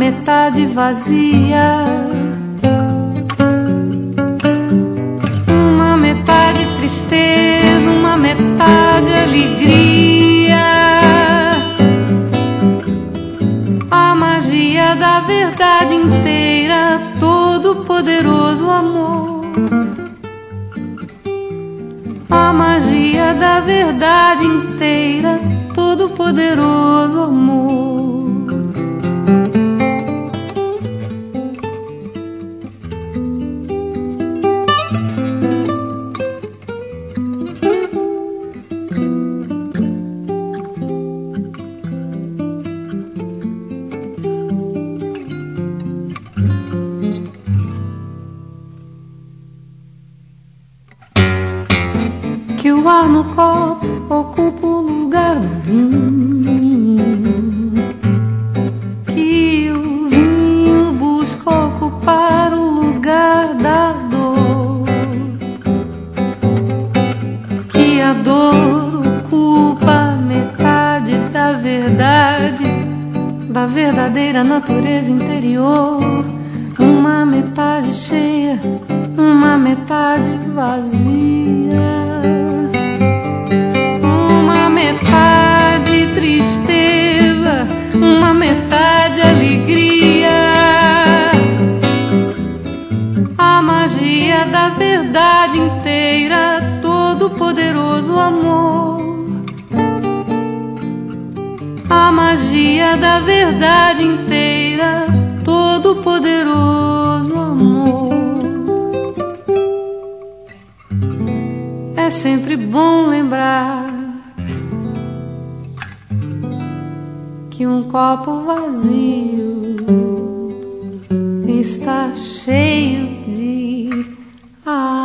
metade vazia, uma metade tristeza, uma metade alegria. A magia da verdade inteira, todo poderoso amor. A magia da verdade inteira, todo poderoso amor. Que o ar no copo ocupa o lugar do vinho, que o vinho busca ocupar o lugar da dor, que a dor ocupa metade da verdade, da verdadeira natureza interior. Uma metade cheia, uma metade vazia, uma metade tristeza, uma metade alegria. A magia da verdade inteira, todo poderoso amor. A magia da verdade inteira, todo poderoso amor. É sempre bom lembrar que um copo vazio está cheio de água.